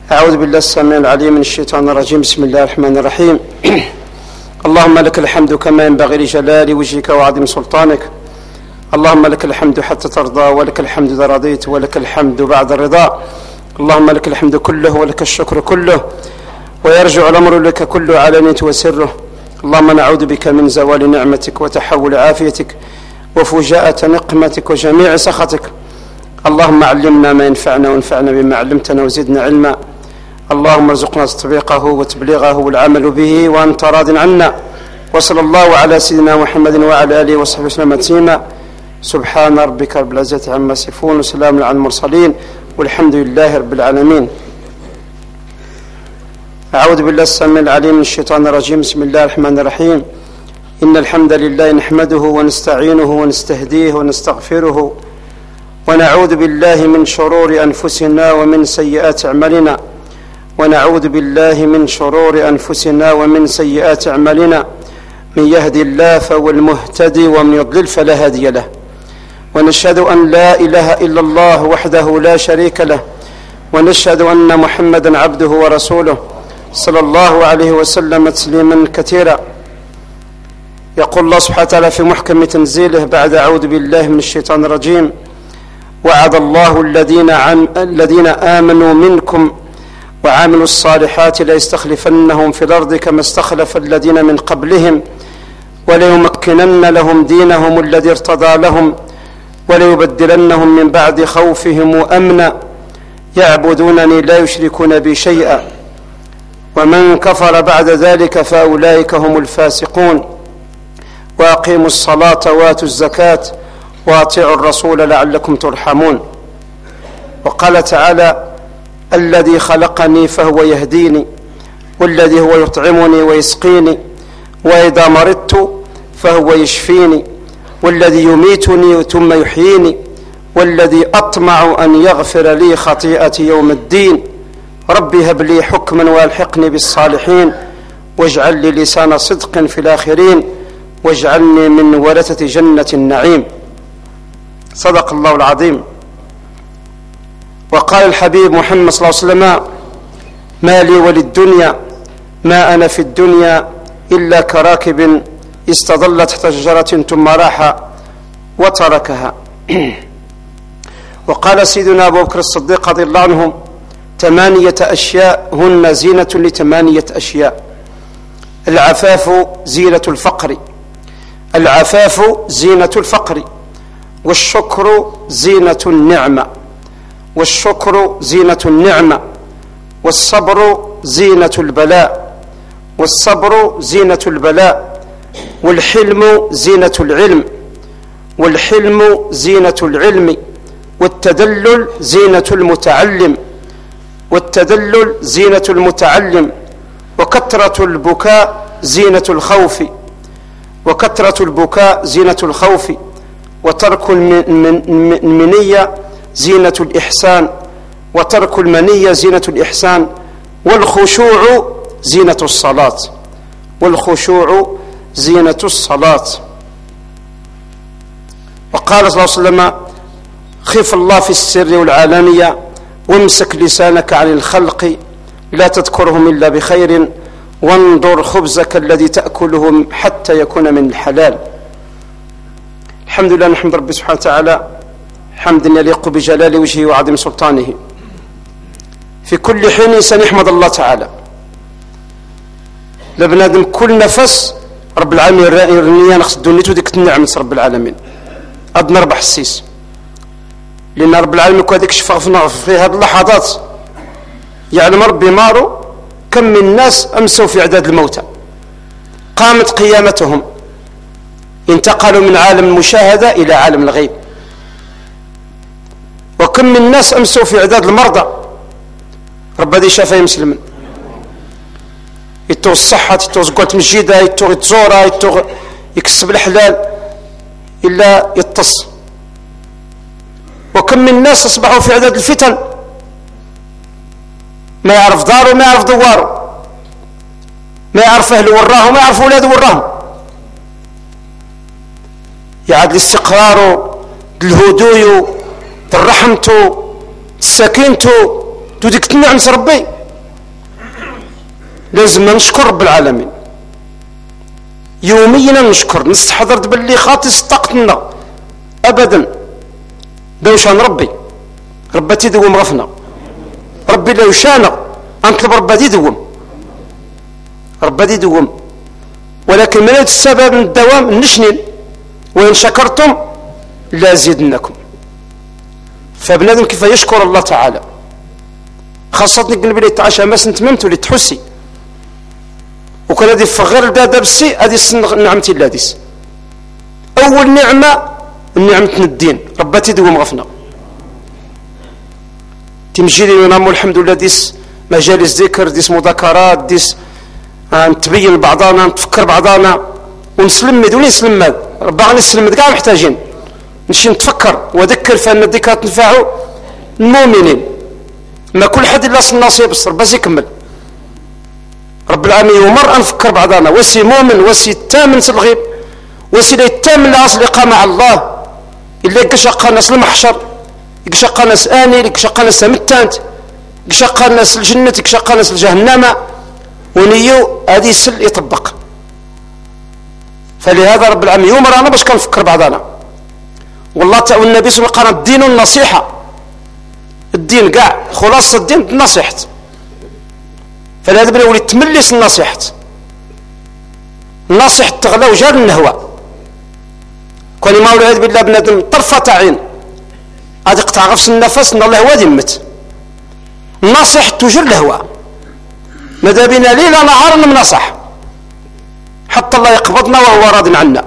أعوذ بالله السميع العليم من الشيطان الرجيم. بسم الله الرحمن الرحيم. اللهم لك الحمد كما ينبغي لجلال وجهك وعظيم سلطانك. اللهم لك الحمد حتى ترضى، ولك الحمد إذا رضيت، ولك الحمد بعد الرضا. اللهم لك الحمد كله ولك الشكر كله، ويرجع الأمر لك كله علانية وسره. اللهم نعوذ بك من زوال نعمتك وتحول عافيتك وفجاءة نقمتك وجميع سخطك. اللهم علمنا ما ينفعنا وانفعنا بما علمتنا وزدنا علما. اللهم ارزقنا تطبيقه وتبليغه والعمل به وأنت راض عنا. وصلى الله على سيدنا محمد وعلى آله وصحبه وسلم تسليما. سبحان ربك رب العزة عما يصفون وسلام على المرسلين والحمد لله رب العالمين. أعوذ بالله السميع العليم من الشيطان الرجيم. بسم الله الرحمن الرحيم. إن الحمد لله نحمده ونستعينه ونستهديه ونستغفره ونعوذ بالله من شرور أنفسنا ومن سيئات أعمالنا ونعوذ بالله من شرور أنفسنا ومن سيئات أعمالنا. من يهدي الله فهو المهتدي ومن يضلل فلا هادي له. ونشهد أن لا إله إلا الله وحده لا شريك له، ونشهد أن محمدا عبده ورسوله صلى الله عليه وسلم تسليما كثيرا. يقول الله سبحانه وتعالى في محكم تنزيله بعد أعوذ بالله من الشيطان الرجيم: وعد الله الذين آمنوا منكم وعاملوا الصالحات ليستخلفنهم في الأرض كما استخلف الذين من قبلهم وليمكنن لهم دينهم الذي ارتضى لهم وليبدلنهم من بعد خوفهم أمنا يعبدونني لا يشركون بي شيئا ومن كفر بعد ذلك فأولئك هم الفاسقون. وأقيموا الصلاة وآتوا الزكاة وأطيعوا الرسول لعلكم ترحمون. وقال تعالى: الذي خلقني فهو يهديني، والذي هو يطعمني ويسقيني، وإذا مرضت فهو يشفيني، والذي يميتني ثم يحييني، والذي أطمع أن يغفر لي خطيئتي يوم الدين. ربي هب لي حكما والحقني بالصالحين واجعل لي لسان صدق في الآخرين واجعلني من ورثة جنة النعيم. صدق الله العظيم. وقال الحبيب محمد صلى الله عليه وسلم: ما لي وللدنيا ما أنا في الدنيا إلا كراكب استظل تحت شجرة ثم راح وتركها. وقال سيدنا أبو بكر الصديق رضي الله عنه: 8 أشياء هن زينة ل8 أشياء: العفاف زينة الفقر، العفاف زينة الفقر، والشكر زينة النعمة، والشكر زينة النعمة، والصبر زينة البلاء، والصبر زينة البلاء، والحلم زينة العلم، والحلم زينة العلم، والتدلل زينة المتعلم، والتدلل زينة المتعلم، وكثرة البكاء زينة الخوف، وكثرة البكاء زينة الخوف، وترك المنية زينة الإحسان، وترك المنية زينة الإحسان، والخشوع زينة الصلاة، والخشوع زينة الصلاة. وقال صلى الله عليه وسلم: خف الله في السر والعلانية وامسك لسانك عن الخلق لا تذكرهم إلا بخير وانظر خبزك الذي تأكله حتى يكون من الحلال. الحمد لله، نحمد ربي سبحانه وتعالى حمدا يليق بجلال وجهه وعظيم سلطانه. في كل حين سنحمد الله تعالى. لبنادم كل نفس رب العالمين يرنيا نخص دنيته ديك النعمة رب العالمين أدنى ربح السيس، لأن رب العالمين كذلك شفاء في هذه اللحظات يعلم ربي مارو كم من الناس أمسوا في إعداد الموتى، قامت قيامتهم، انتقلوا من عالم المشاهدة إلى عالم الغيب. وكم من الناس أمسوا في إعداد المرضى، رب هذه شافها مسلما يتوغ الصحة، يتوغ زقوة مسجدة، يتوغ يتزورة، يتوغ يكسب الحلال إلا يتص. وكم من الناس أصبحوا في إعداد الفتن، ما يعرف داره ما يعرف دواره، ما يعرف أهله وراه وما يعرف أولاده وراهم. يعاد الاستقرار الهدوء الرحمة السكينة ديك النعمة ربي لازم نشكر رب العالمين يوميا، نشكر نستحضر باللي خاطي صدقتنا ابدا دوش عن ربي تيدوم غفنا ربي لو شانا انطلب ربي تيدوم ولكن من السبب من الدوام نشنين وإن شكرتم لا زيدنكم. فبنادم كيف يشكر الله تعالى، خاصة قلبي اللي تعشى ما سنتممت واللي تحسي وكان هذه فغير الباب بسي هذه نعمتي اللاديس. أول نعمة نعمة الدين رباتي دوم غفنا تمجيلي ونامو الحمد لله ديس مجالس ذكر ديس مذاكرات ديس نتبين بعضنا نتفكر بعضنا ونسلم دون نسلم ربنا نسلم كاع محتاجين نمشي نتفكر وذكر فان الذكرى تنفع المؤمنين ما كل حد الا النصيب بس يكمل رب العالمين ومر نفكر بعضنا وسي مؤمن وسي التامن الغيب وسي التامن لاصل لقاء مع الله الا كشق ناس المحشر كشق ناس اني كشق ناس متانت كشق ناس الجنه كشق ناس الجهنم ونيو هذه السل يطبق. فلهذا رب العالمين يوم رانا باش كنفكر بعضنا والله تعالى النبي صلى الله عليه وسلم قال الدين النصيحه، الدين كاع خلاصه الدين النصيحه. فلهذا بنا ولي تملس النصيحه تغلى وجار النهوى كون ما والعياذ بالله بنادم طرفه عين غادي يقطع غفص النفس ان الله هو ذمت النصيحه تجر الهوى ماذا بنا ليل نهار ننصح حتى الله يقبضنا وهو راض عنا.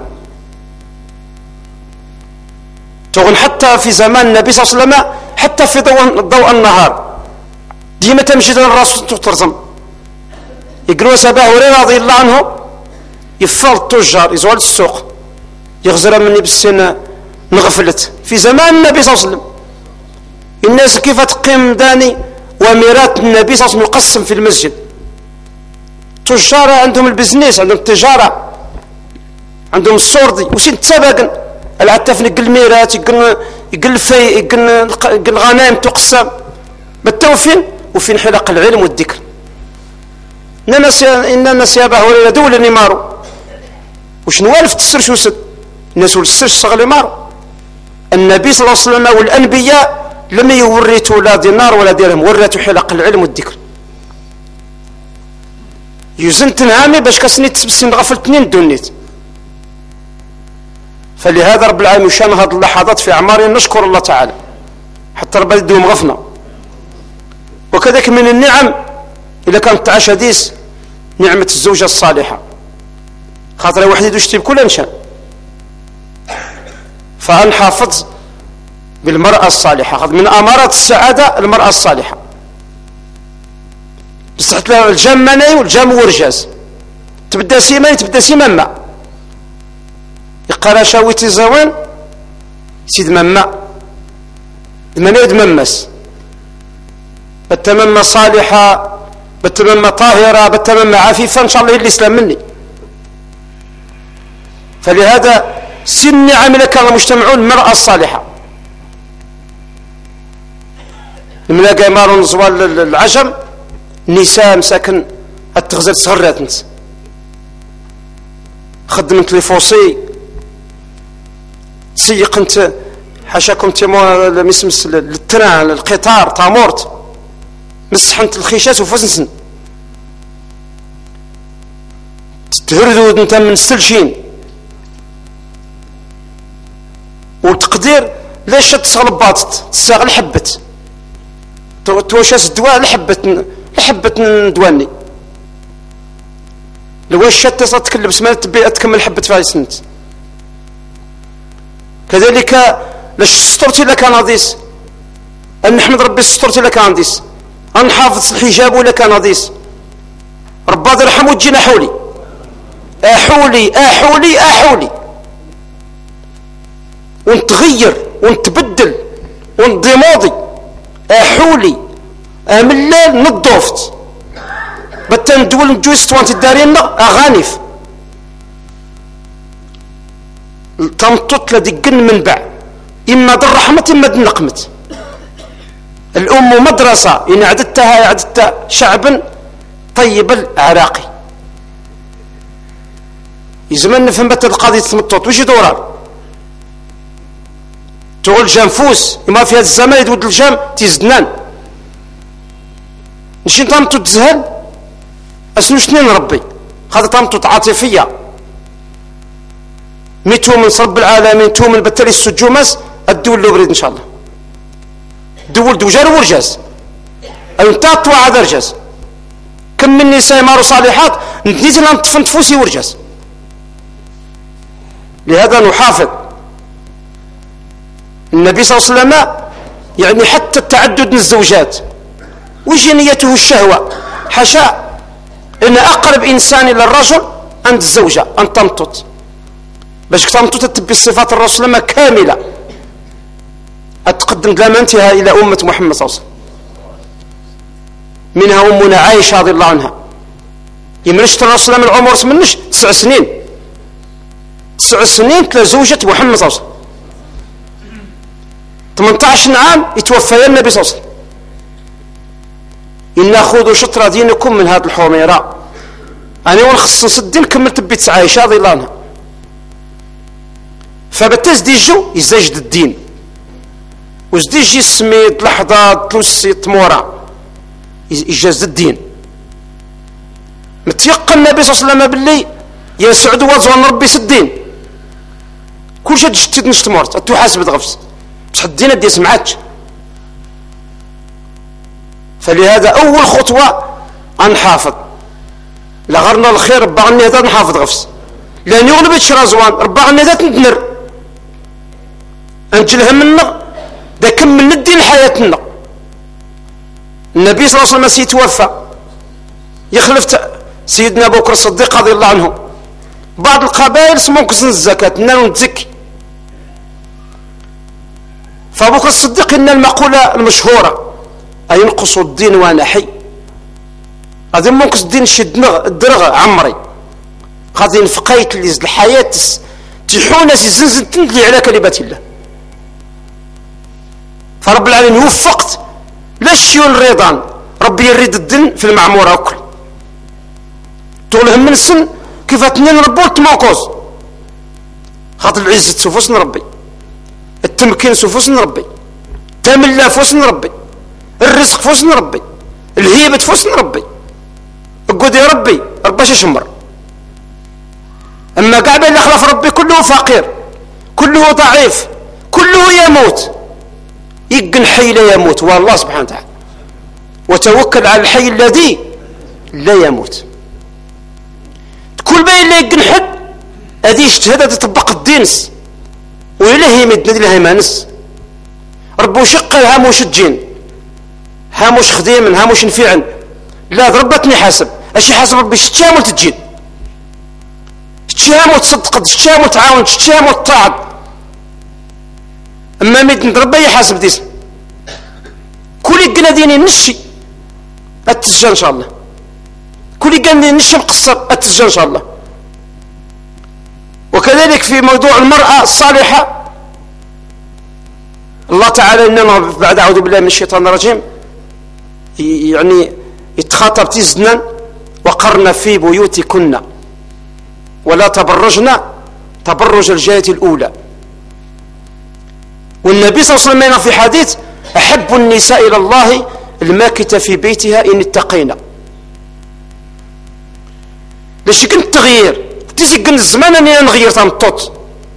تغن حتى في زمان النبي صلى الله عليه وسلم حتى في ضوء النهار ديما تمشي الرسول ترزم يقولوا أبا هريرة رضي الله عنه يفال التجار يزوال السوق يغزر مني بالسن نغفلت في زمان النبي صلى الله عليه وسلم الناس كيف تقيم داني وميرات النبي صلى الله عليه وسلم يقسم في المسجد. التجار عندهم البزنس عندهم التجارة عندهم الصوردي وسين تسابقا العتاف يقل الميرات يقل في يقل الغنائم تقسم بالتوفين وفين حلق العلم والذكر. إن الناس يا أبا هريرة دول اللي مارو وش نوالف تسر شو سد الناس والسر الشغل مارو. النبي صلى الله عليه وسلم والأنبياء لم يورثوا لا دينار ولا درهم ورثوا حلق العلم والذكر. يزنت نعامي باش كاسني تسبسين غفلتنين دونيت. فلهذا رب العالمين شان هذه اللحظات في أعمارنا نشكر الله تعالى حتى ربنا يديهم غفنا. وكذلك من النعم إذا كانت تعيش حديث نعمة الزوجة الصالحة خاطر واحد يدوشتي بكل انشان فنحافظ بالمرأة الصالحة من أمارات السعادة المرأة الصالحة بصحت لها الجماني والجام ورجاز تبدا سيمان تبدا سيمان ما يقرا شاويتي زوين سيد مما دمنا يدممس بالتمم صالحة بالتمم طاهرة بالتمم عفيفة إن شاء الله الإسلام مني. فلهذا سن عمل كان المجتمعون المرأة الصالحة الملاقى مارون زوال العجم نساء مساكن التغزل صغرات نس خدمت لي فوصي تسيق انت حاشاكم تيمو مسمس للتران القطار تامورت مسحنت الخيشات وفزنسن تهردود انت من ستلشين والتقدير ليش تصغل باطت تساغ لحبت توشاس الدواء لحبت ندواني لو الشتى صارت تكلبس ما تبي تكمل حبة فاي سنت. كذلك لاش سطرتي لك ناضيس ان نحمد ربي سطرتي لك ناضيس ان حافظ الحجاب ولا كان ناضيس ربي يرحمه تجينا حولي احولي ونتغير ونتبدل ونضماضي احولي من الليل نضوفت بتن دول نجوست وانت الدارين اغانف تمطط لدقن منبع اما در رحمة اما در نقمت. الام مدرسة ان عددتها شعبا طيب العراقي يزمن نفهم بات القضية تمطط وش دورار تقول جنفوس إما في هذا الزمان يدود الجام تيزدنان نشين طامتو تزهل أسنو شنين ربي هذا طامتو عاطفية ميتو من صرب العالمين تو من بتالي السجومس الدول اللي بريد إن شاء الله دول دوجار ورجاز انتات وعد رجاز كم من نساء مارو صالحات نتنيزل أن تفنتفوسي ورجاز لهذا نحافظ النبي صلى الله عليه وسلم يعني حتى التعدد من الزوجات وش نيته الشهوة حاشا إن أقرب إنسان إلى الرجل عند الزوجة أن تمطط باش تمطط تتبي صفات الرسول صلى الله عليه وسلم كاملة أتقدم دلامنتها إلى أمة محمد صلى الله عليه وسلم منها أمنا عائشة رضي الله عنها يمنشت الرسول صلى الله عليه وسلم العمر منش 9 سنين 9 سنين كزوجة محمد صلى الله عليه وسلم 18 عام يتوفى النبي صلى الله عليه وسلم إن خذوا شطر دينكم من هذا الحميراء أنا ونخصص الدين كملت بيت عائشة رضي الله عنها فبتزديجو يزدجد الدين وزديجي السميد لحظة تلوسي تمورا يجاز الدين متيقن النبي صلى الله عليه وسلم باللي يا سعد وزوان ربي سدين كل شيء تجتد نشتمورت أتو حاسب تغفز تحدينا دي سمعاتش فلهذا أول خطوة نحافظ لغرنا الخير ربا غني هذا نحافظ غفز لأن يغلب الشرازوان ربا غني هذا تندنر أنجلها منا دا كمل الدين حياتنا النبي صلى الله عليه وسلم سيتوفى يخلف سيدنا أبو بكر الصديق رضي الله عنه بعض القبائل سمون كسن الزكاة نالو نتزكي فأبو بكر الصديق إن المقولة المشهورة أينقص الدين وأنا حي هذا منقص الدين شد الدرغ عمري غادي نفقيت اللي الحياة تحونا زنزن تندلي على كلمة الله فرب العالمين وفقت لا الشيون الريضان ربي يريد الدين في المعمورة أكل تقولهم من السن كيف تنين ربوت موقوز خاطر العزة سفوسن ربي التمكين سفوسن ربي تملا فوسن ربي الرزق فوسن ربي الهيبة فوسن ربي اقول يا ربي رباش يشمر اما قاعد اللي خلف ربي كله فقير كله ضعيف كله يموت يقن حي لا يموت والله سبحانه وتعالى وتوكل على الحي الذي لا يموت كل باين لا يقن حد هذه اجتهاد تطبق الدينس وإلهي مدنا لها مانس ربو شق هاموش الجين هاموش خديم هاموش نفيعن لا ضربتني حاسب اش حاسب ربي شتشامل تجين شتشامل تصدق شتشامل تعاون شتشامل تعب اما مدنا ربي يحاسب ديس كل قنا ديني نشي التسجى ان شاء الله كل قنا نشي مقصر التسجى ان شاء الله وكذلك في موضوع المرأة الصالحة الله تعالى إننا بعد أعوذ بالله من الشيطان الرجيم يعني يتخاطب تزنا وقرن في بيوتكن ولا تبرجن تبرج الجاهلية الأولى والنبي صلى الله عليه وسلم في حديث أحب النساء إلى الله الماكثة في بيتها إن اتقينا ليش كنت تغيير تيسكن الزمان اني نغير تنطط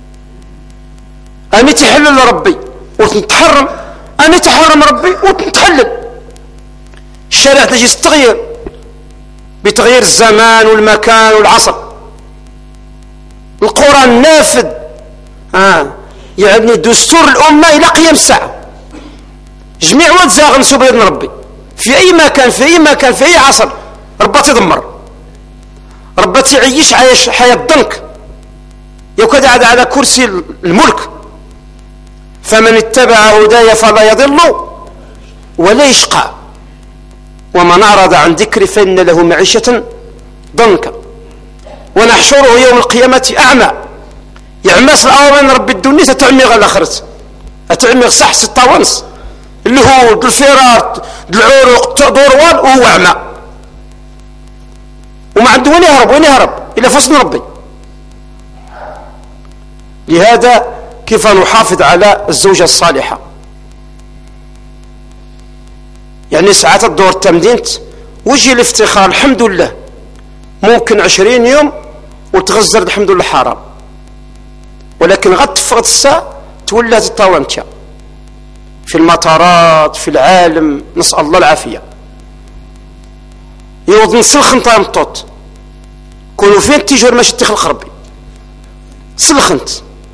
اني تحلل ربي وتنتحرم اني تحرم ربي وتنتحلل الشارع تجي تغير بتغيير الزمان والمكان والعصر القرآن نافذ يعني دستور الأمة إلى قيام الساعة جميع وتزاغ نسوب يدنا ربي في أي مكان في أي مكان في أي عصر ربي تدمر ربي تعيش حياة ضنك يوكد على كرسي الملك فمن اتبع هداي فلا يضل ولا يشقى ومن أعرض عن ذكري فإن له معيشة ضنكا ونحشره يوم القيامة أعمى يعمس الأوامر ربي الدنيا تتعمي غير الآخرة أتعمي صح 6 ونص اللي هو الفيرات العروق دوروان وهو أعمى عنده وين يهرب إلى فصل ربي. لهذا كيف نحافظ على الزوجة الصالحة؟ يعني ساعات الدور التمدينت وجي الافتخار الحمد لله، ممكن 20 يوم وتغزر الحمد لله حرام، ولكن غد تفقد الساعة تولات الطوانتيا في المطارات في العالم، نسأل الله العافية. يوض نسلخنت مطوط كونوا فين تيجور ماشي تخلق ربي سلخنت.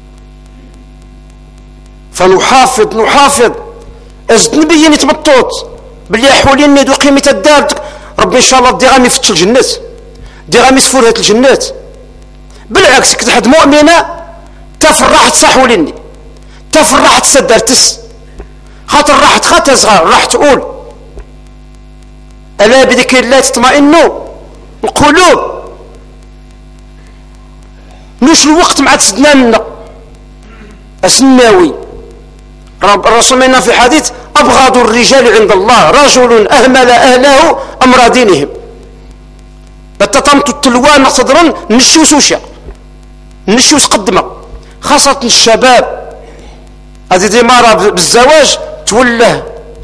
فنحافظ أزد نبيني تمطوط بلي حولين ندو قيمة الدار ربي إن شاء الله دي غامي فتش الجنات، دي غامي سفورة الجنات. بالعكس كنت حد مؤمنة تفرحت صحوليني، تفرحت سدرتس خاطر راحت خاطر صغار راح تقول ألا بذكر الله تطمئن القلوب. نوش الوقت مع تسدنا السناوي الرسول منا في حديث أبغض الرجال عند الله رجل أهمل أهله أمر دينهم. بتطمت التلوان صدرا نشوس وشا نشوس قدمه، خاصة الشباب هذه ديمارة بالزواج توله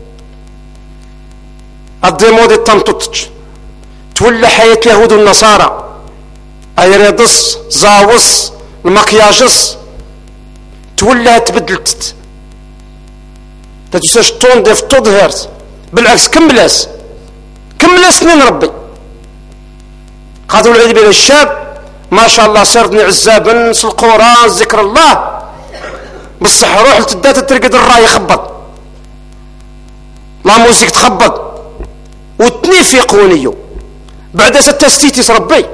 الديمود التنطط تولى حياة اليهود والنصارى ايريدس زاوس المكياجس تولى تبدلت تتساش تنظف تظهرت. بالعكس كملاس سنين ربي قادوا العيد بين الشاب ما شاء الله صرتني عزابا نص القرآن ذكر الله بالصح روح لتدات ترقد الراي يخبط لا موسيقى تخبط وتنيفقونيو بعد ستستيتيس ربي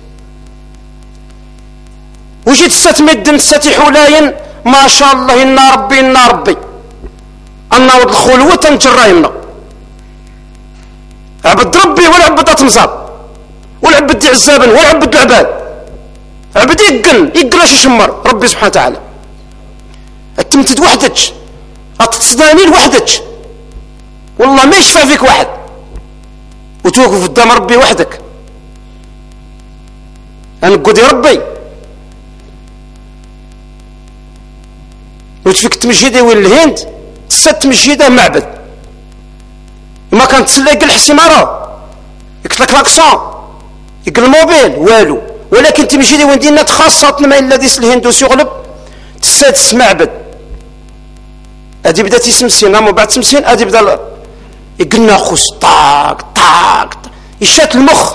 وجيت ستمدن ستي حولاين ما شاء الله إنا ربي أنا ود الخلوة تنجرايمنا عبد ربي ولا عبد أتمزار ولا عبد عزابا ولا عبد العباد عبد يقل شي شمر ربي سبحانه وتعالى. التمتد وحدك أتصداني لوحدك والله ما يشفى فيك واحد وتوقف قدام ربي وحدك. أنا قدي ربي وتفيك تمجيدي وين الهند تسات تمجيده معبد ما كانت تسلق الحسيمارة يكتلك لاكسون يقل الموبيل والو، ولكن تمجيدي وين دينا خاصة ما إلا ديس الهندوس يغلب تسات معبد. أدي بدا تيسمسين أما بعد تمسين أدي بدا يقلنا خوس طاق يشات المخ.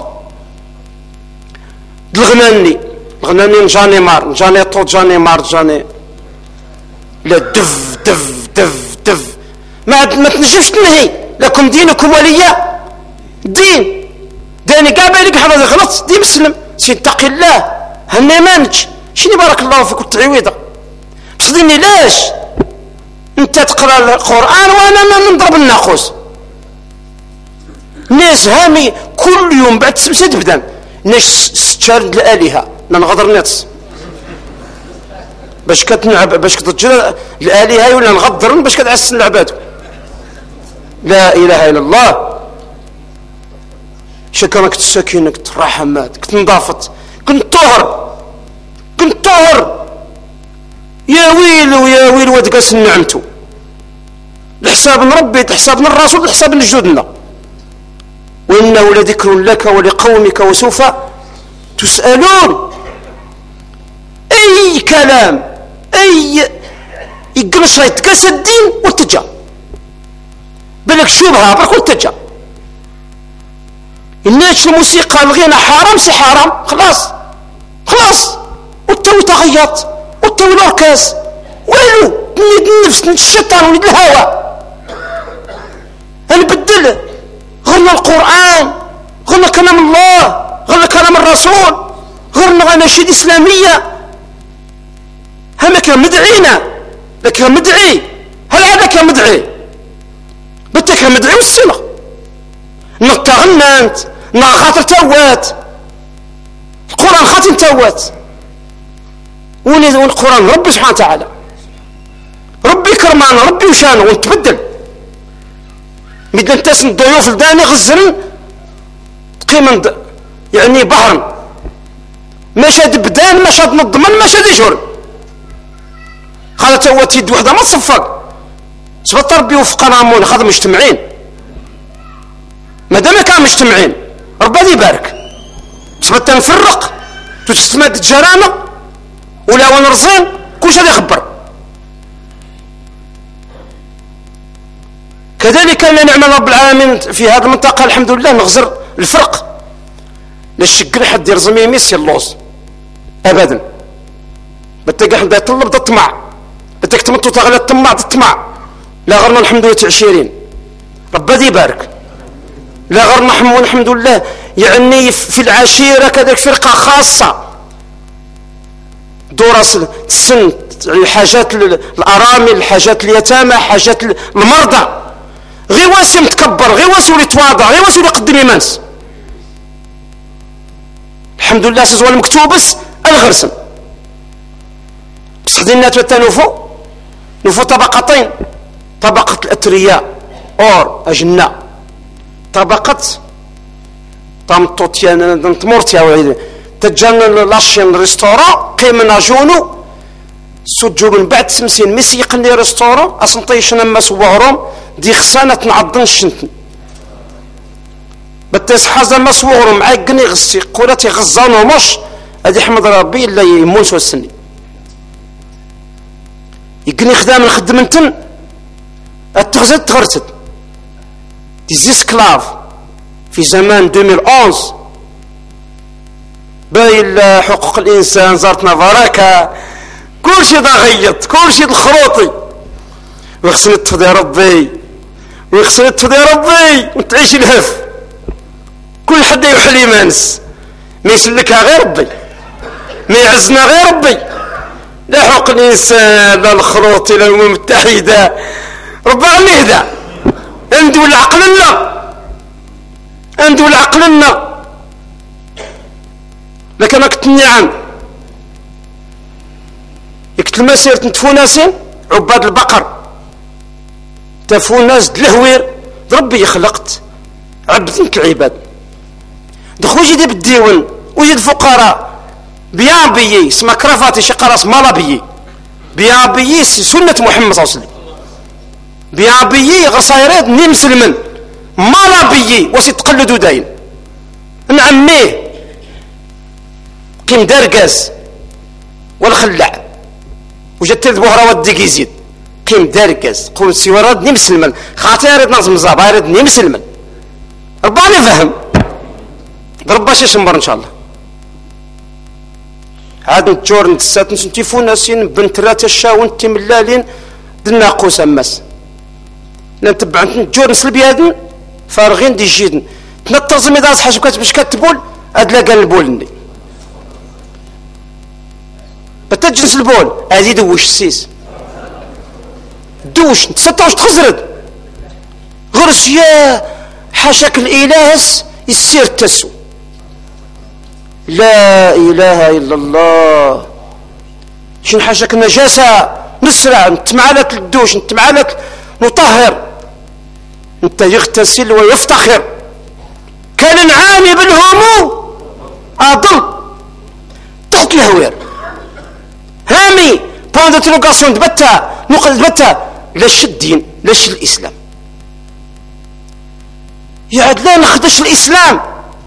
الغناني جاني مار جاني طوط جاني مار جاني لا دف ما تنجمش تنهي لكم دينكم وليا دين داني كاع بالك هذا غلط دي مسلم سيتقي الله هني مانج شنو بارك الله فيك التعويضه بصديني لاش انت تقرا القران وانا نضرب الناقوس. ناس هامي كل يوم بعد تمسد تبدا ناس ستشارد الالهه نغدر ناس باش كتنعب باش كتجرى الالهه ولا نغدر باش كتعسن العباد. لا اله الا الله. شكرا كنت ساكنه كنت رحمات كنت نضافت كنت طهر يا ويل وتقاس نعمته لحساب ربي تحساب الرسول لحساب جدودنا. وانه لذكر لك ولقومك وسوف تسالون. اي كلام اي يقرش يتقاس الدين والتجا بالك شبهه برك والتجا. الناس الموسيقى الغنى حرام سي حرام خلاص والتو تغيط والتو الاركاز والو نيد النفس نيد الشيطان ونيد الهوى نبدل غنى القرآن غنى كلام الله غنى كلام الرسول غنى اناشيد اسلاميه. همك مدعينا لك مدعي هل هذاك مدعي بتك مدعي والسنه نتغنى خاطر توات القرآن خاطر توات والقرآن ربي سبحانه وتعالى ربي كرمان ربي وشانه ونتبدل ميدان تاسن الضيوف الداني غزرن قيمة يعني بحر ماشي دبدان ماشي نضمن ماشي ديجور خاطر هو تيد وحده ما تصفق سبت ربي وفقنا مون خاطر مجتمعين مادام كانوا مجتمعين ربي يبارك سبت نفرق تستمد الجرامه ولا ونرزين كلشي اللي يخبر. كذلك أن نعمل رب العالمين في هذه المنطقة الحمد لله نغزر الفرق لا الشكل حد يرزم يميس اللوز أبدا بتلقى حد يطلب الطمع بدك تمطو تغلى الطمع لا غرنا الحمد لله تعشيرين ربي يبارك لا غرنا حمون الحمد لله يعني في العشيرة كذلك فرقة خاصة دورس السن الحاجات الأرامل الحاجات اليتامى حاجات المرضى غير واسي متكبر غير واسي ولي تواضع غير واسي ولي يقدم يمانس الحمد لله سيزوال المكتوبس الغرسم بس خدينا نوفو طبقتين طبقة الأثرياء أور أجنة طبقة طمطوتيان تمورتيا وعيد تجان لاشين ريستوران قيمنا جونو سجو من بعد سمسين ميسي يقني ريستوران أصنطيشنا ما سوغرهم دي خسانة نعضن الشنتن بتس حازا ما سوغرهم عاقني غسي قولتي غزانو مش هادي حمد ربي إلا يمونس والسني يقني خدام الخدمنتن التغزل تغرست دي زيسكلاف في زمان 2011 باين حقوق الإنسان زارتنا بركة كل شيء ضغيط كل شيء الخروطي وخصني تفضي ربي وخصني تفضي ربي وتعيش الهف كل حد يوحل يمانس ما يسلكها غير ربي ما يعزنا غير ربي لا حقوق الإنسان لا الخروطي لا الأمم المتحدة ربي غني يهدى عنده العقل لنا عنده العقل لنا لكن انا كنت النعم يكتل المسير تنتفو ناسين عباد البقر تفو ناس دلهوير ربي يخلقت عبد كالعباد دخل وجد بالديون وجد فقراء بيان بيي اسمها كرافاتي شقراس مالا بيي بيان بيي سنة محمد صلى الله عليه وسلم بيان بيي غصايرات ني مسلمن مالا بيي وسي تقلدوا داين نعميه قيم دارقاز والخلع وجدت البهرة وديك يزيد قيم دارقاز قول سيوارات ني مسلمن خاطر يريد نظم زابا يريد ني مسلمن رباني فهم ربا شي شنبر ان شاء الله عاد نتجور نتسات نتيفو ناسين بنت رات الشاون تملالين دناقوس اماس نتبع نتجور نسلبي هادن فارغين دي جيدن تنطزم اذا حاجه باش كتبول ادلا قال البولني بتجلس البول هذه دوش السيس دوش تسطوش تخزرد غرس يا حاشاك الاله يسير تسو لا اله الا الله شن حاشاك النجاسه نسرع نتمعلك الدوش نتمعلك نطهر انت يغتسل ويفتخر كان نعاني بالهموم اضل تحت الهوير هامي بوان دتروغاسيون دبتا نقل دبتا لاش الدين لاش الاسلام يعد لا نخدش الاسلام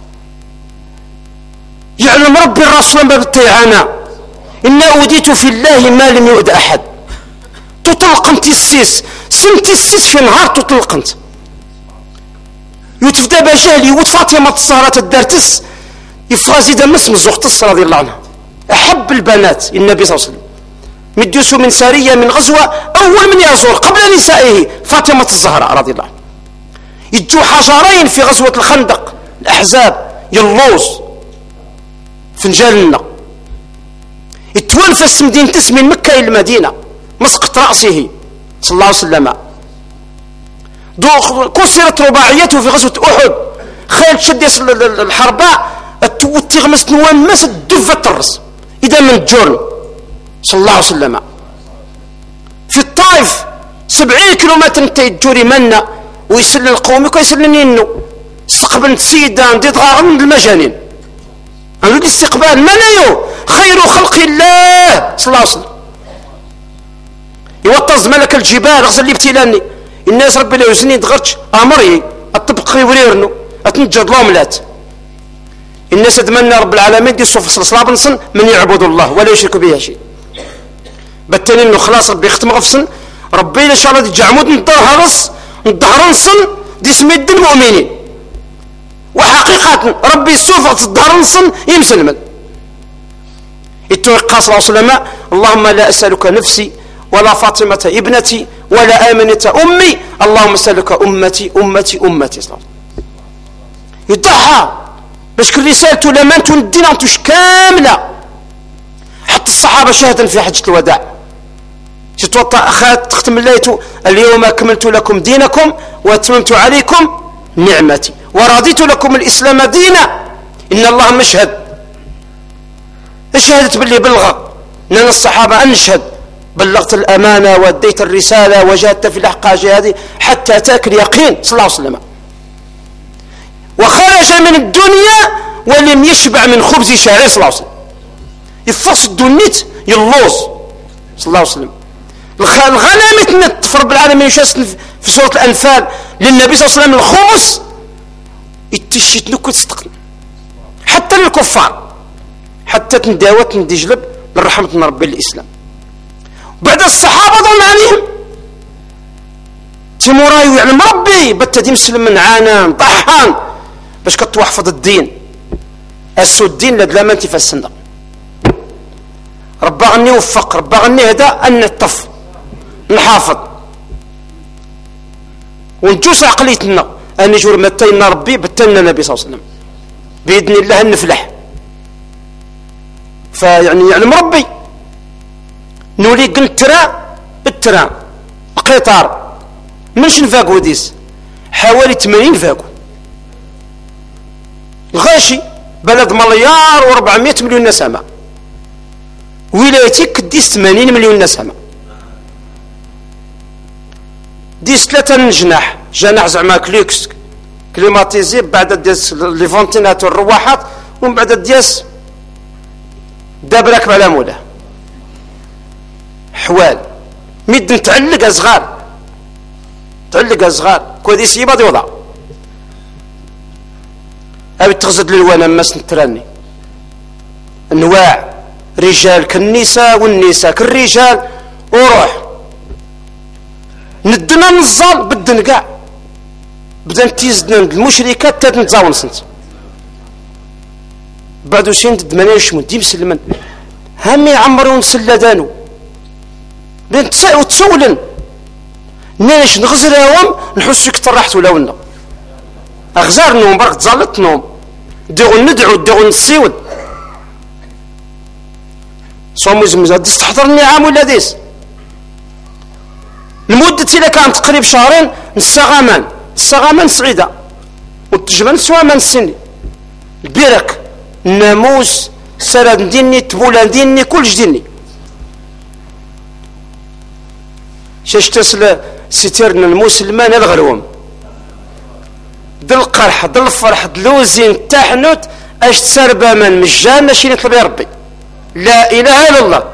يعلم ربي الرسول ما بتيعانا إنا أوديت في الله ما لم يؤد أحد تطلقنت السيس سمت السيس في نهار تطلقنت يتفدى بجهلي ود فاطمة الصهرة الدارتس يفغازي دمس مزوقتس رضي الله عنها أحب البنات النبي صلى الله عليه وسلم مديوس من سارية من غزوة أول من يزور قبل نسائه فاطمة الزهراء رضي الله عنها يجوا حجرين في غزوة الخندق الأحزاب يلوز فنجالنا يتوانفس مدينة من مكة إلى المدينة مسقط رأسه صلى الله عليه وسلم كسرت رباعيته في غزوة أحد خالد شديس الحرباء تغمس نوامس الدفة الرس إذا من جورن صلى الله عليه وسلم في الطائف 70 كيلومتر انت يجوري منا ويسلن القوم ويسلن ينو استقبل سيدان دي ضغارن المجانين أنو الاستقبال من خير خلق الله صلى الله عليه وسلم يوطز ملك الجبال غزل اللي ابتلاني الناس ربي لا يوزني دغرتش امري الطبق يوريرنو اتنجد لوملات الناس اتمنى رب العالمين دي صوف صلاب نصن من يعبد الله ولا يشرك به شيء بالتالي انه خلاص ربي يختم غفصن ربي ان شاء الله دي جعمود نطهرس نطهرنصن دي سميد المؤمنين وحقيقة ربي السوف تطهرنصن يمسلمن التوقع صلى الله عليه وسلم اللهم لا اسالك نفسي ولا فاطمة ابنتي ولا آمنة أمي اللهم اسألك أمتي أمتي أمتي صلى الله عليه وسلم يضحى باش كل رسالته لمنتو الدين انتوش كاملة حتى الصحابة شهدا في حجة الوداع تتوطى أخات تختم الليتو اليوم أكملت لكم دينكم وأتممت عليكم نعمتي ورضيت لكم الإسلام دينا إن الله مشهد اشهدت باللي بلغ إننا الصحابة أنشهد بلغت الأمانة وأديت الرسالة وجاهدت في الأحقاء جهادي حتى أتاك اليقين صلى الله عليه وسلم وخرج من الدنيا ولم يشبع من خبز شعير صلى الله عليه وسلم يفص الدنيت يلوز صلى الله عليه وسلم الغنم يتنت في رب العالمين في سورة الأنفال للنبي صلى الله عليه وسلم الخمس يتشيت نكت استقن حتى للكفار حتى تنداوت ندجلب من رحمة ربي الإسلام بعد الصحابة ظن عليهم تيمورايو يعلم ربي بتدي مسلم من عانان طحان باش كتوحفظ الدين اسو الدين لما انت في الصندوق ربا غني وفق ربا غني هدا ان نطف نحافظ ونجوس عقليتنا ان يجور متينا ربي بتلنا النبي صلى الله عليه وسلم باذن الله نفلح فيعني يعلم ربي نولي قلت الترا قطار منش نفاقو ديس حوالي 80 فاقو الغاشي بلد مليار و400 مليون نسمة ولايتك ديس 80 مليون نسمة ديس 3 جناح زعما كليكس كليماتيزي بعد ديس لي فونتيناتور الرواحات ومن بعد ديس داب راكب على موله حوال مد تعلق صغار كوديس يبادي وضع أبي تغزد للوانا ماس نتراني انواع رجال كالنساء والنساء كالرجال وروح ندنا نزال بدنا كاع بدا نتيزدنا المشركات تاد نتزاون سنت بعدو شين دمانيا شمون دي مسلمن هامي عمرون سلادانو بين تسولن ناش نغزراهم نحسك ترحت ولا ونا اغزار نوم برك تزالت نوم ندعو نسيود صوم زمزة ديس تحضر النعام ولا ديس المدة إلا كانت قريب شهرين السغامان سعيدة والتجمل سوامان السني البرك الناموس سرد ديني تبولان ديني كل جديني شاش تسل ستيرنا المسلمان الغروم دل القرح دل الفرح دلوزين تحنوت اش تسربا من مجانا شي نطلب يا ربي لا اله الا الله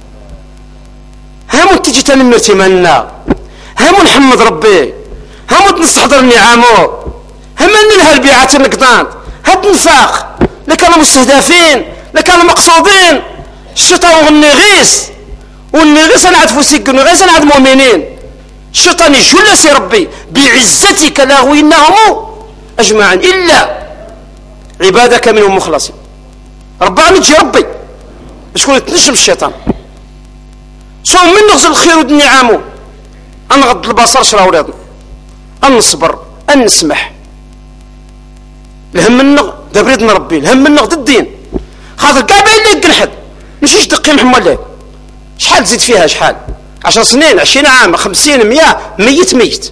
هم تجي تنمر تمنى هم نحمد ربي هم نستحضر نعمه هم ننهى البيعات النقدان هاد نفاق لكانوا مستهدفين لكانوا مقصودين الشيطان والنغيس والنغيس انا عاد فوسيق النغيس انا عاد مؤمنين الشيطان يجول سي ربي بعزتك لاغوينهم اجمعا الا عبادك منهم مخلصين ربنا نجي ربي شكون يتنشم الشيطان صوم من نغزل الخير والنعامو انغض البصر شرا ولادنا نصبر نسمح الهم النغ دبريدنا ربي الهم النغ ضد الدين خاطر كاع باين لك قنحد ماشيش دقي محمد لك شحال تزيد فيها شحال 10 سنين 20 عام 50 100 ميت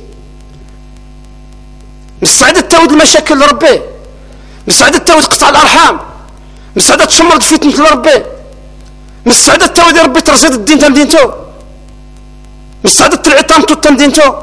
مستعد تاود المشاكل لربي مستعد تاود قطع الارحام مستعد تشمرد فتنة لربي مستعد تاود ربي ترصيد الدين تم دينتو مستعد تلعي طامتو تم دينتو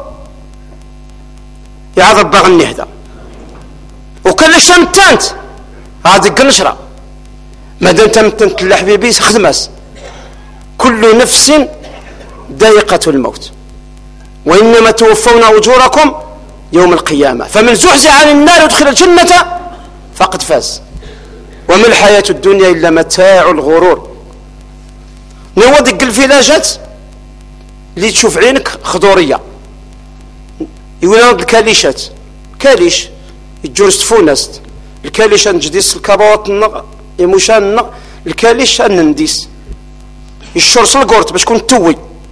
يا رب غني هذا وكل شمتانت هذه القنشرة مادام تمتن حبيبي خدماس. كل نفس ذائقة الموت وإنما توفون أجوركم يوم القيامة فمن زحزح عن النار وادخل الجنة فقد فاز وما الحياة الدنيا إلا متاع الغرور. نوضق الفلاجات اللي تشوف عينك خضورية يقولون الكاليشات كاليش الجورس تفونست الكاليش نجديس الكابوات يموشان الكاليش نديس الشرس القورت باش كون توي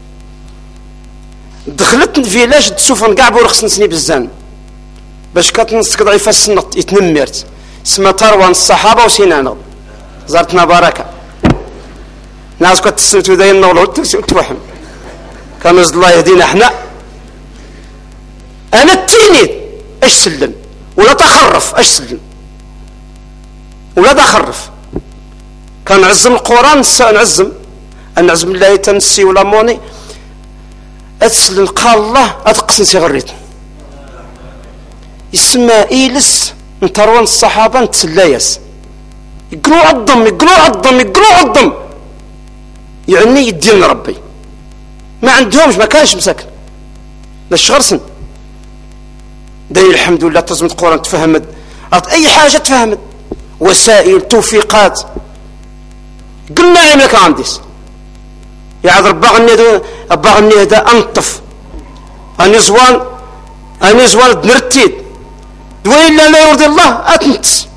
دخلت الفيلاج تسوفن كاع بورخص نسني بزان باش كتنسك ضعيفه السنط يتنمرت سما تروان الصحابه وسنان زارتنا بركه ناس كتسنتو داين نولو توحم كان الله يهدينا احنا. انا التينيد اش سلم ولا تخرف اش سلم ولا تخرف كان نعزم القران نعزم الله تنسي ولا موني أتسلم قال الله أتقسن سيغريت يسمى إيلس نتروان الصحابة نتسلايس يقلوا عضم يعني يدين ربي ما عندهمش ما كانش مساكن لاش غرسن داير الحمد لله ترجمة القرآن تفهمت أي حاجة تفهمت وسائل توفيقات قلنا عملك عنديس يعذر باغني هذا انطف اني زوان نرتيد وإلا لا يرضي الله اتنتس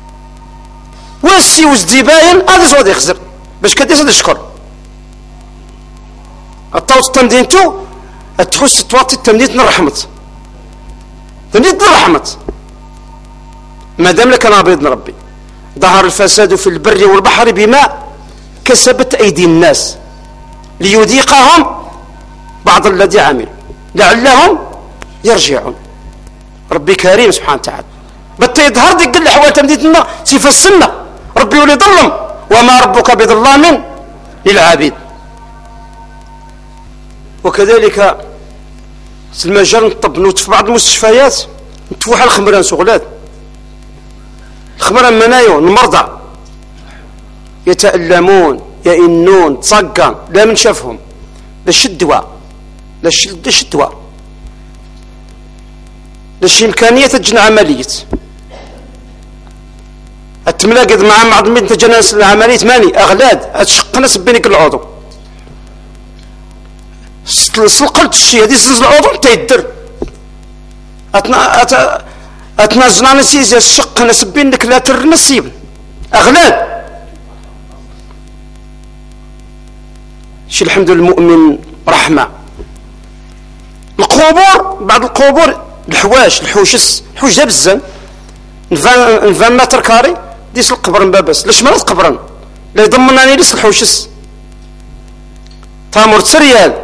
واسي وزدي باين هذا زواد يخزر باش كديس هذا الشكر الطوط التمدينتو تحس توطي التمدينت الرحمة ما دام لك انا بيض ربي ظهر الفساد في البر والبحر بما كسبت ايدي الناس ليذيقهم بعض الذي عمل لعلهم يرجعون. ربي كريم سبحانه وتعالى بطي يظهر ديك كل الحوال تمديدنا سيف السنة ربي ولي ظلم وما ربك بظلام للعابد. وكذلك في المجال نطب في بعض المستشفيات نتوحى الخمران سغلات الخمران منايو المرضى يتألمون يئنون تصقان لا من شافهم لاش الدواء لاش إمكانية تجن عملية التملاقض مع بعض من تجنس العملية ماني أغلاد أتشقنا سبينك العضو سلقلت الشيء هذه سلسل العضو انت يدر أتنازلنا نسيز الشقنا سبينك لا ترنسيب أغلاد شي الحمد لله المؤمن رحمة. القبور بعض القبور الحوش ده بزان نفان متر كاري ديس القبر مبابس لاش مرات قبرا لا يضمنني ليس الحوشس تامر تريال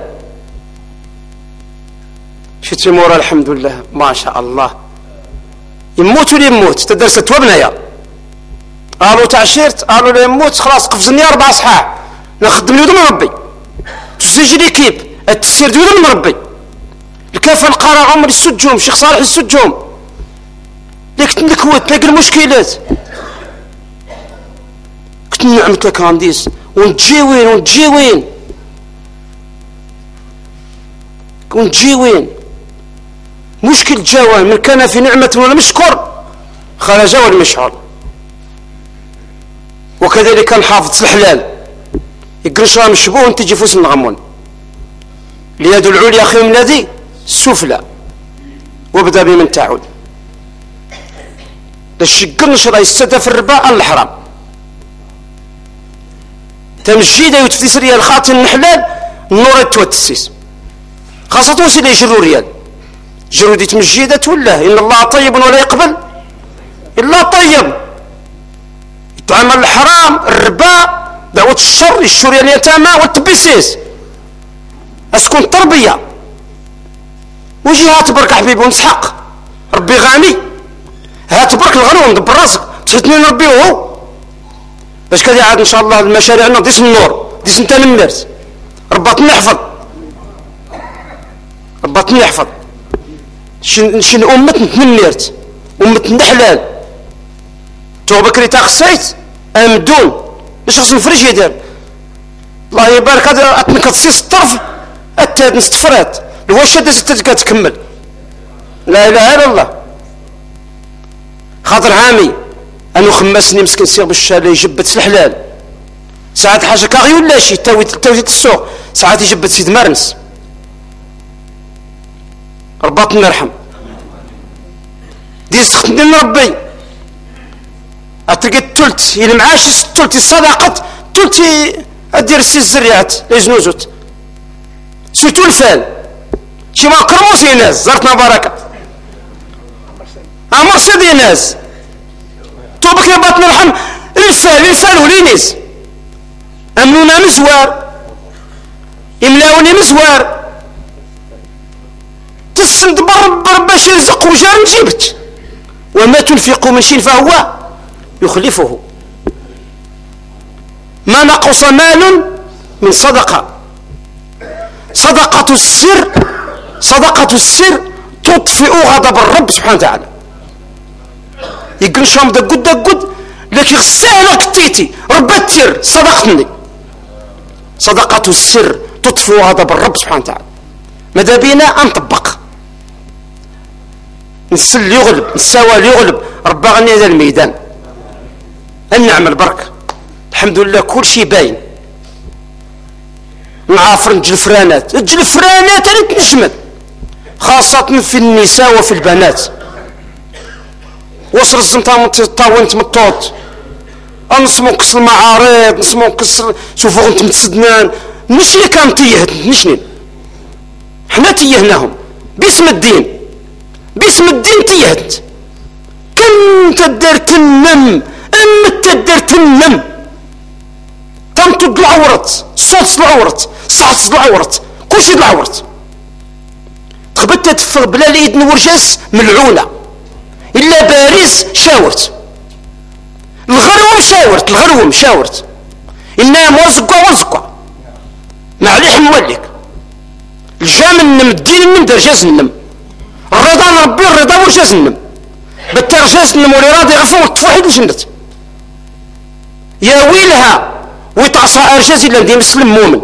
شي تيمورا الحمد لله ما شاء الله يموت ولا يموت تدرست وابنايا قالوا تعشيرت قالوا لا يموت خلاص قفزني 4 صحاح نخدم لي ودم ربي تزيج ليكيب التسير ديال مربي الكافه القرا عمر السجوم شيخ صالح السجوم لك نكوت تلاقي المشكلات كنت نعمت لك رانديس ونتجي وين مشكل جوان من كان في نعمة ولا مشكر خرج والمشعر. وكذلك كان حافظ الحلال يقرش راه مشبوه وانت تجي فوس النغمون اليد العليا خير من الذي السفلى وابدا بمن تعود للشقرنش راه يستهدف الربا الحرام تمجيده وتفتيس ريال خاطر الحلال النور يتوتسيس خاصة وسيل يجروا ريال جروا دي تمجيدة ولا إن الله طيب ولا يقبل إلا طيب يتعامل الحرام الربا دعوة الشر الشرية اليتامى والتبسيس أسكن تربية وجي هاتبرك حبيبي ونسحق ربي غني هاتبرك الغنوم دبر راسك تحتني ربي وهو باش كذا عاد إن شاء الله المشاريعنا ديس النور ديس انت نمرت ربطني يحفظ شن أمة نتنمرت أمة نحلال تو بكري تاخسيت أمدون اش خص الفريج يدير؟ الله يبارك هذا كتصيص الطرف التاد نستفرات الواش كتكمل. لا اله الا الله. خاطر عامي انو خمسني مسكين سير بالشارع يجبد في الحلال ساعات حاجه كاغي ولا شي تاوي السوق ساعات يجبد سيد مرنس رباطنا يرحم دي سختني ربي اتلقى الثلث الى معاش الثلث الصدقه الثلث ادير سي الزريعات ليزنوزوت سويتو الفال شي ما كرموس ناس زرتنا بركه مرسيدي ناس توبك يا باطن الرحم الفال ولينيس امنونا مزوار يملاوني مزوار تسند برب باش يرزق وجار نجيبت وما تنفقوا من شيء فهو يخلفه ما نقص مال من صدقه. صدقه السر تطفئ غضب الرب سبحانه وتعالى. يقول شام دقود لكن غسالة كتيتي ربتير صدقتني. صدقة السر تطفئ غضب الرب سبحانه وتعالى. ماذا بينا أنطبق نسل يغلب نساوى يغلب ربا غني هذا الميدان أن نعمل بركة الحمد لله كل شيء باين. نعافر الجلفرانات اللي تنجمد خاصة في النساء وفي البنات. وصل الزنطة طاونت مطوط نسمو كس المعارض نسمو كس شوفوا انت متسدنان ماشي كان تيهت نشنين حنا تيهناهم باسم الدين تيهت كنت درت النم درت النم تنطق العورت صوت العورت صعص العورت كلشي العورت تخبت تفر بلا اليد نورجاس ملعونه إلا باريس شاورت الغروم شاورت إنها مرزقة معليح مولك الجام النم الدين النم درجاز النم الرضا ربي الرضا ورجاز النم بالترجاز النم ولي راضي غفو الطفوحي الجنة يا ويلها ويتعصى أرجاز إلا ندي مسلم مؤمن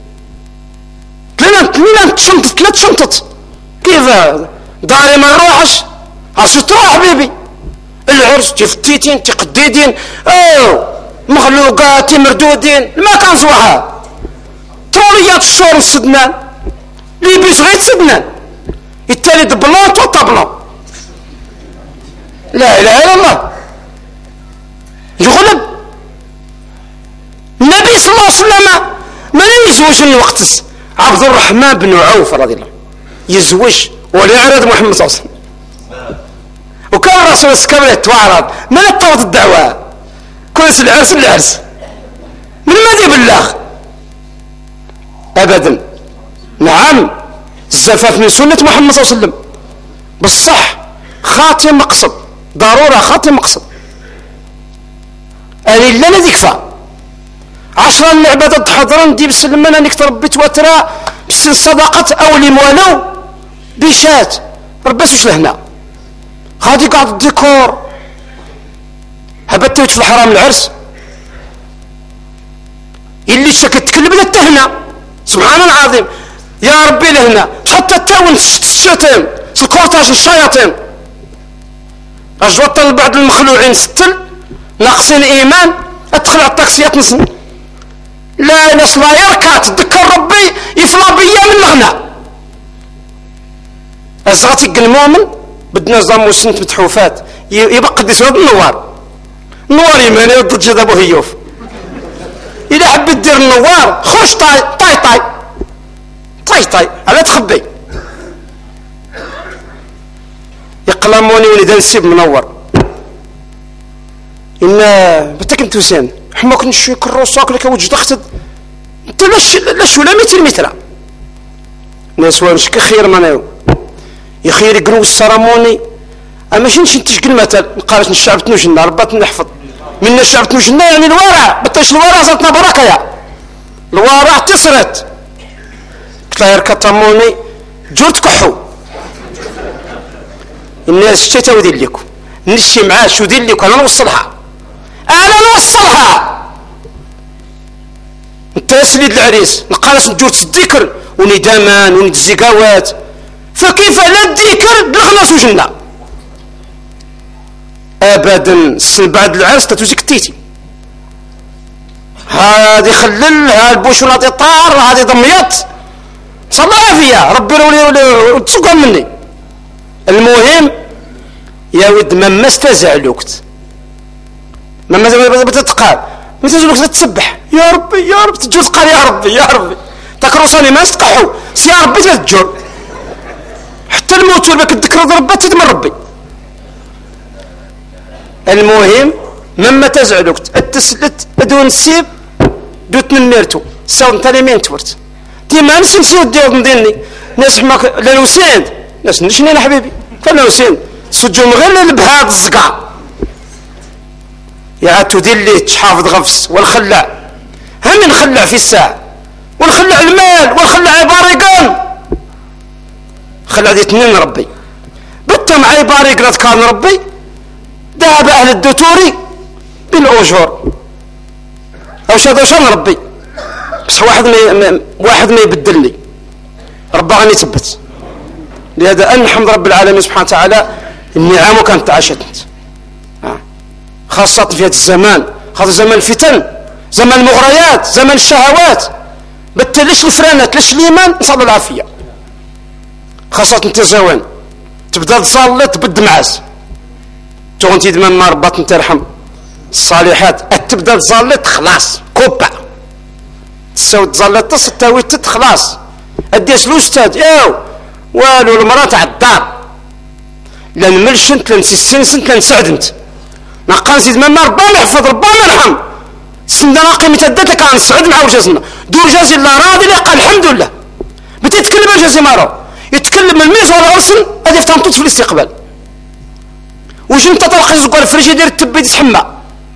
تلنا تشنطت كيف داري ما نروحش عشو تروح حبيبي العرس تفتيتين تقديدين مخلوقات مردودين ما كان زوحها طوريات الشور السدنان اللي بيس غير سدنان التالي دبلون تو طبلون لا اله الا الله يغلب النبي صلى الله عليه وسلم من يزوج الوقت عبد الرحمن بن عوف رضي الله يزوج وليعرض محمد صلى الله عليه وسلم وكان الرسول السكبري توعرض من الطوط الدعوة كويس العرس من ماذا بالله أبدا. نعم الزفاف من سنة محمد صلى الله عليه وسلم بالصح خاتم مقصد ضرورة خاتم مقصد أني لا نذكفى 10 العبادات حضران دي بسلمان أنك تربيت وترى بسن صدقة أو لمولو بشات ربسوش لهنا هادي قاعد الديكور هبتوت في الحرام العرس اللي شكت كل بدا التهنى سبحان العظيم يا ربي لهنا حتى التاون الشياطين الكورتاج الشياطين اجوطن بعض المخلوعين ستل ناقصين ايمان ادخل على الطاكسيات نصن لا نصلا يركع تذكر ربي يفلا بيا من الغنى ازغتي المؤمن بدنا نظام وسنت متحوفات يبقى دي سبب النوار يماني ضد جد ابو هيوف اذا حبيت دير النوار خرج طاي على تخبي يقلموني ولد نسيب منور ان بتك انت وسام حماك نشوي كروساك لك وجه تختد انت لاش ولا متر ناس وامشك خير منايو يخير يقروا السرموني اما شنش تشكل مثل قالت الشعب تنوجنا ربات نحفظ من الشعب تنوجنا يعني الورع بطيش الورع صارتنا بركه يا الورع تصرت قلت لها يركطموني جرت كحو الناس شتاو دير لكم نشي معاه شو دير لكم انا نوصلها سليد العريس نقالس نجور الذكر وندامان وندزيقاوات، فكيف لا الذكر بالخلاص وجنة ابدا. بعد العرس تتوزيك التيتي هذه خلل، ها البوشونات طار، هذه ضميط، صلى الله العافيه ربي ولي تسقى مني. المهم يا ود ما استزعلوكت ما تتقال ما تزعلوك تتسبح يا ربي يا رب تجور تقال يا ربي يا ربي تكروصاني ما استقحوا يا ربي تتجور حتى الموت ولا كتذكر ربي تدمر ربي. المهم مما تزعلوك اتسلت دون السيب دوت نميرتو ساون تاني مين تورت ديما نسنسيو ديال مديني ناس حماك لا نوسيند ناس نشنين حبيبي فلا نوسيند سجوم غير البهاد الزقع يا تدير لي تحافظ غفص والخلع هم نخلع في الساعة ونخلع المال ونخلع عبارقان خلع دي تنين ربي بتم عبارق كان ربي ذهب أهل الدتوري بالأجور أو شان ربي بس واحد ما يبدلني ربي غني يثبت. لهذا أن حمد رب العالمين سبحانه وتعالى النعم كانت عاشت خاصة في هذا الزمان، هذا زمان الفتن، زمان المغريات، زمان الشهوات، بتلش الفرانات ليش الإيمان نسأل العافية. خاصة انت زوان تبدا تصلي تبد معاس تغنتي دمان ما ربات ترحم الصالحات تبدا تصلي خلاص كوبا تساوي تصلي تستوي خلاص اديس الاستاذ ياو والو المراه تاع الدار لا نملشنت لا نسيسنت لا نسعدنت نقان سيد ما ربنا يحفظ ربنا يرحم سندنا قيمه الدات كان نسعد مع وجازنا دور جازي الله راضي لي قال الحمد لله بتتكلم جازي مارو يتكلم الميز ولا ارسل هذه تنطط في الاستقبال وش انت طلق الزقار الفريجيدير التبي تحمى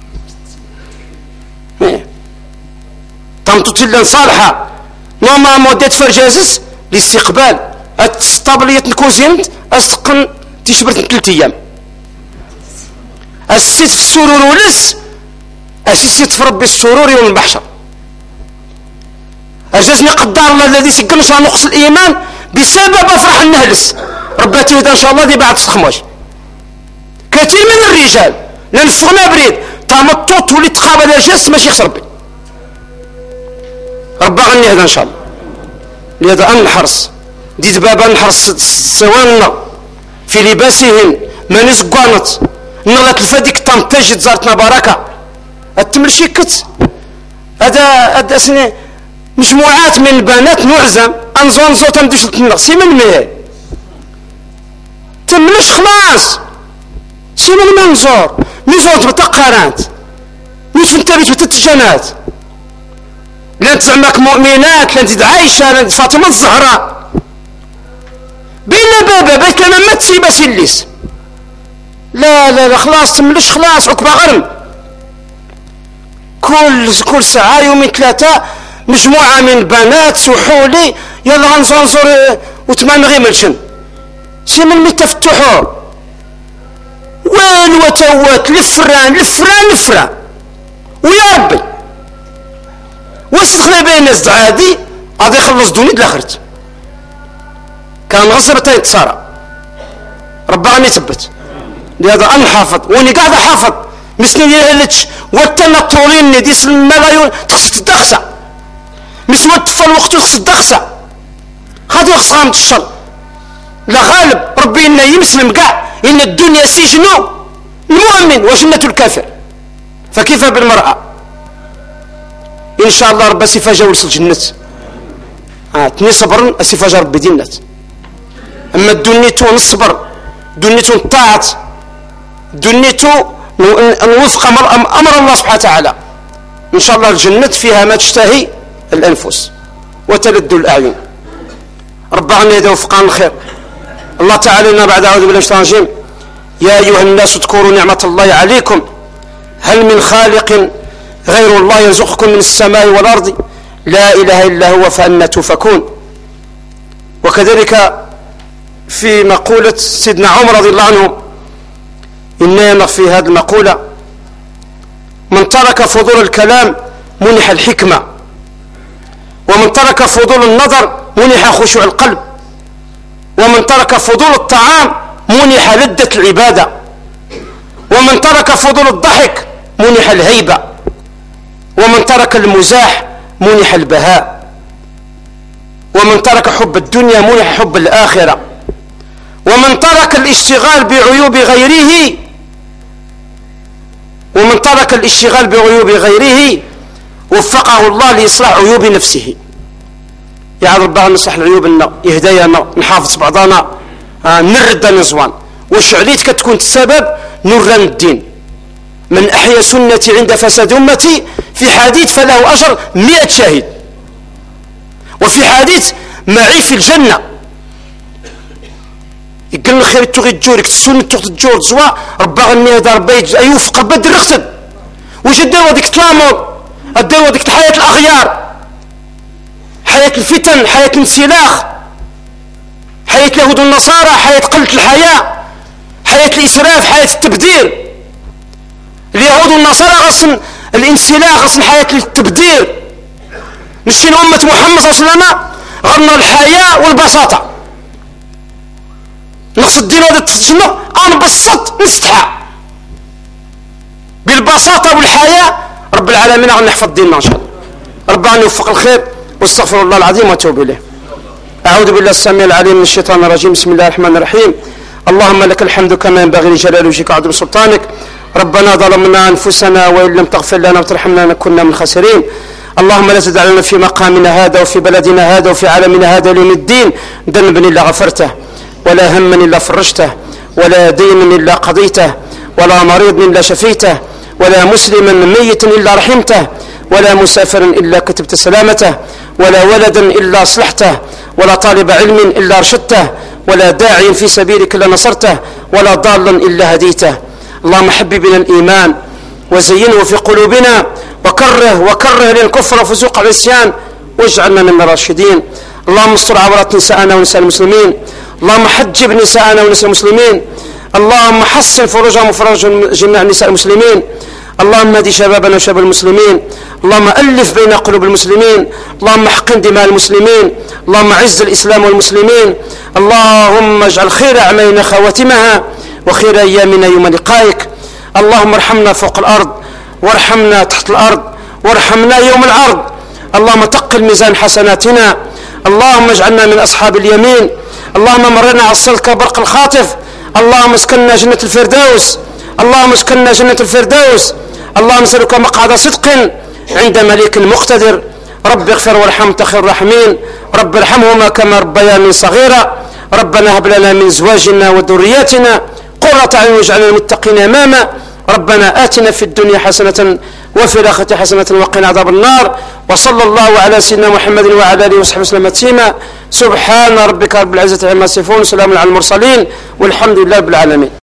تنطط لنا صالحه نوما موديت فرجازس الاستقبال الطابليه الكوزينت استقن تشبرت 3 ايام السيت في السرور ولس السيت في ربي السرور والمحشر اجازني قدر الله الذي سكن شان نقص الايمان بسبب افرح النهلس رباتي ان شاء الله دي بعد تخماش كثير من الرجال لنفغنا بريد تامطوط ولي تقابل الجس ماشي يخسر ربي ربا غني هذا ان شاء الله. لهذا ان نحرص ديت بابا نحرص سواننا في لباسهن ما نزقانت نغلط الفديك تنتج زارتنا بركه التمرشيكت هذا سنه مجموعات من البنات نعزم انزونزو تندش النقصي من ميه تملش خلاص سيما المنظور نزوت بتقارات مش انت بتتجنات لا انت زعماك مؤمنات لا انت عايشه لا انت فاطمه الزهراء بينا بابا بيت لنا ما تسيب سليس لا خلاص تملش خلاص عقبه غرم كل ساعه يومين 3 مجموعه من البنات سحولي يلا غنزنزر وتمان غير ملشن سيما المتفتحوا وين وتوات لفران ويا ربي واستخلي بين الناس عادي غادي يخلص دوني الاخرت كان غصب تاي تصارى ربي غني يثبت. لهذا انا حافظ واني قاعد حافظ مسني يهلتش والتنطرين ديس الملايين تخص تدخسه مش وطف الوقت تخص تدخسه هذه خصامة الشر لا غالب ربي إنه يمسلم كاع إن الدنيا سجن المؤمن وجنة الكافر فكيف بالمرأة إن شاء الله رب سيفاجا ورسل جنة تني صبرن سيفاجا ربي دينات أما الدنيتو نصبر دنيتو نطاعت دنيتو نوفق أمر الله سبحانه وتعالى إن شاء الله الجنة فيها ما تشتهي الأنفس وتلد الأعين ربنا يوفقنا الخير. الله تعالى لنا بعد أعوذ بالله من الشيطان الرجيم يا أيها الناس اذكروا نعمة الله عليكم هل من خالق غير الله يرزقكم من السماء والأرض لا إله إلا هو فأنا تؤفكون. وكذلك في مقولة سيدنا عمر رضي الله عنه إنما في هذه المقولة من ترك فضول الكلام منح الحكمة ومن ترك فضول النظر منح خشوع القلب، ومن ترك فضول الطعام منح لذة العبادة، ومن ترك فضول الضحك منح الهيبة، ومن ترك المزاح منح البهاء، ومن ترك حب الدنيا منح حب الآخرة، ومن ترك الاشتغال بعيوب غيره وفقه الله لإصلاح عيوب نفسه. يا ربنا نصلح العيوب، يهدينا، نحافظ بعضنا، نرد نزوان، واش عليت كتكون السبب نوران الدين. من أحيا سنتي عند فساد أمتي في حديث فله أجر 100 شاهد، وفي حديث معي في الجنة. يقول خير تغي تجورك السنة تجور زوا ربا غني هذا ربا يوفق ربا دير رختد. واش داو هذيك التلامود، داو هذيك الحياة الأغيار، حياة الفتن، حياة الانسلاخ، حياة اليهود والنصارى، حياة قلة الحياة، حياة الإسراف، حياة التبذير. اليهود والنصارى غصن الانسلاخ، غصن حياة التبذير. نشين أمة محمد صلى الله عليه وسلم غرنا الحياة والبساطة. نقصد الدين هذا التفجمة أنبسط نستحى بالبساطة والحياة. رب العالمين غني يحفظ ديننا إن شاء الله. ربنا يوفق الخير، واستغفر الله العظيم واتوب إليه. أعوذ بالله السميع العليم من الشيطان الرجيم. بسم الله الرحمن الرحيم. اللهم لك الحمد كما ينبغي لجلال وجهك وعظيم سلطانك. ربنا ظلمنا أنفسنا وإن لم تغفر لنا وترحمنا لنكن من الخاسرين. اللهم لا تدع لنا في مقامنا هذا وفي بلدنا هذا وفي عالمنا هذا ليوم الدين ذنبا إلا غفرته، ولا هما إلا فرجته، ولا دينا إلا قضيته، ولا مريض إلا شفيته، ولا مسلما ميتا إلا رحمته، ولا مسافرا إلا كتبت سلامته، ولا ولدا إلا أصلحته، ولا طالب علم إلا أرشدته، ولا داعي في سبيلك إلا نصرته، ولا ضالا إلا هديته. اللهم حبب بنا الإيمان وزينه في قلوبنا، وكره للكفر وفسوق العصيان، واجعلنا من الراشدين. اللهم استر عورات نساءنا ونساء المسلمين، اللهم حجب نساءنا ونساء المسلمين، اللهم حسن فروجهم وفروج جميع نساء المسلمين، اللهم اهد شبابنا وشباب المسلمين، اللهم ألف بين قلوب المسلمين، اللهم احقن دماء المسلمين، اللهم عز الإسلام والمسلمين، اللهم اجعل خير أعمالنا خواتمها وخير أيامنا يوم لقائك. اللهم ارحمنا فوق الأرض، وارحمنا تحت الأرض، وارحمنا يوم العرض. اللهم تقل ميزان حسناتنا، اللهم اجعلنا من أصحاب اليمين. اللهم مرنا على الصلك برق الخاطف، اللهم اسكننا جنة الفردوس، اللهم اسكننا جنة الفردوس. اللهم نسألك مقعد صدق عند مليك مقتدر. رب اغفر وارحم خير الراحمين، رب ارحمهما كما ربياني صغيرا. ربنا هب لنا من ازواجنا وذرياتنا قرة اعين واجعلنا للمتقين اماما. ربنا آتنا في الدنيا حسنة وفي الآخرة حسنة وقنا عذاب النار. وصلى الله على سيدنا محمد وعلى آله وصحبه وسلم تسليما. سبحان ربك رب العزة عما يصفون، سلام على المرسلين، والحمد لله رب العالمين.